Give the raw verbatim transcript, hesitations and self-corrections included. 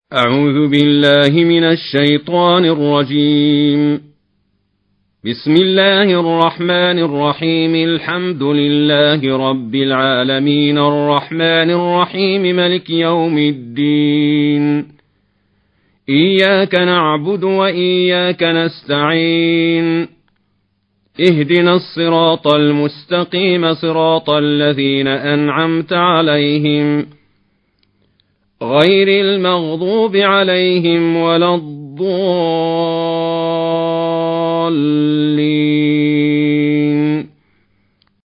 أعوذ بالله من الشيطان الرجيم. بسم الله الرحمن الرحيم. الحمد لله رب العالمين الرحمن الرحيم ملك يوم الدين. إياك نعبد وإياك نستعين. اهدنا الصراط المستقيم صراط الذين أنعمت عليهم غير المغضوب عليهم ولا الضالين.